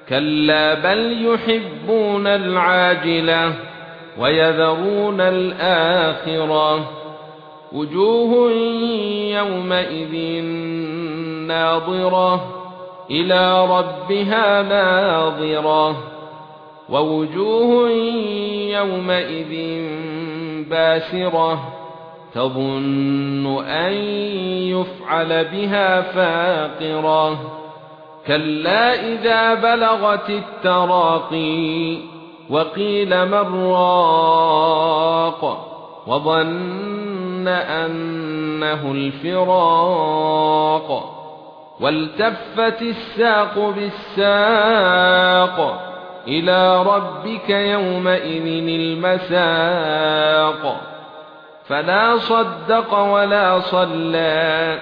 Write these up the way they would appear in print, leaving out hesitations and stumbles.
كلا بل يحبون العاجلة ويذرون الآخرة وجوه يومئذ ناظرة إلى ربها ناظرة ووجوه يومئذ باسرة تظن أن يفعل بها فاقرة كلا إذا بلغت التراقي وقيل من راق وظن أنه الفراق والتفت الساق بالساق إلى ربك يومئذ المساق فلا صدق ولا صلى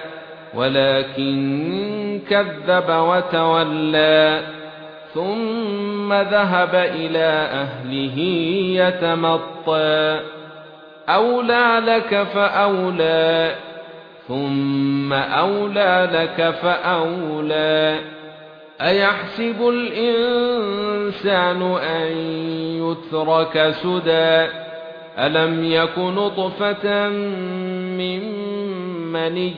ولكن كذب وتولى ثم ذهب إلى أهله يتمطى أولى لك فأولى ثم أولى لك فأولى أيحسب الإنسان أن يترك سدى ألم يك نطفة من مني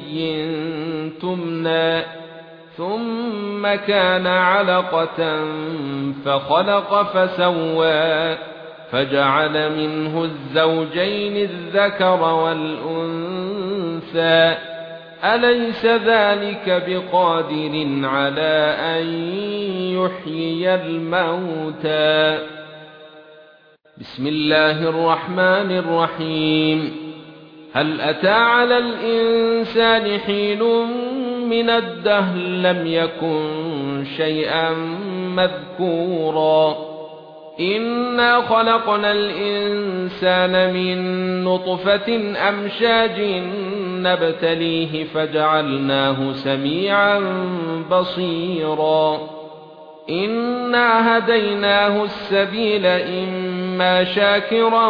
تمنى ثم كان علقة فخلق فسوى فجعل منه الزوجين الذكر والأنثى أليس ذلك بقادر على أن يحيي الموتى بسم الله الرحمن الرحيم هل أتى على الإنسان حين من الدهر لم يكن شيئا مذكورا إنا خلقنا الإنسان من نطفة أمشاج نبتليه فجعلناه سميعا بصيرا إنا هديناه السبيل إما شاكرا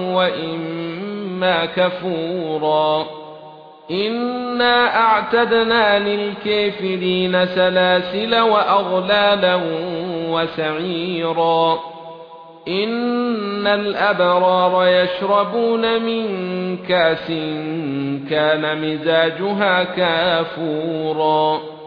وإما كفورا إنا أعتدنا للكافرين سلاسل وأغلالا وسعيرا إن الأبرار يشربون من كاس كان مزاجها كافورا